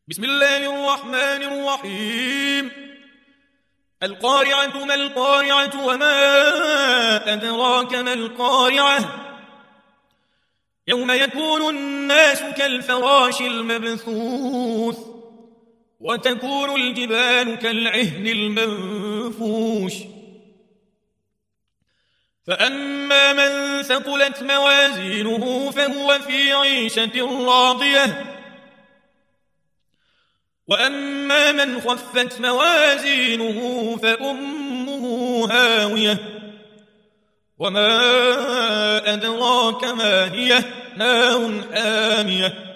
بسم الله الرحمن الرحيم. القارعة ما القارعة وما أدراك ما القارعة يوم يكون الناس كالفراش المبثوث وتكون الجبال كالعهن المنفوش فأما من ثقلت موازينه فهو في عيشة راضية وأما من خفت موازينه فأمه هاوية وما أدراك ما هي نار حامية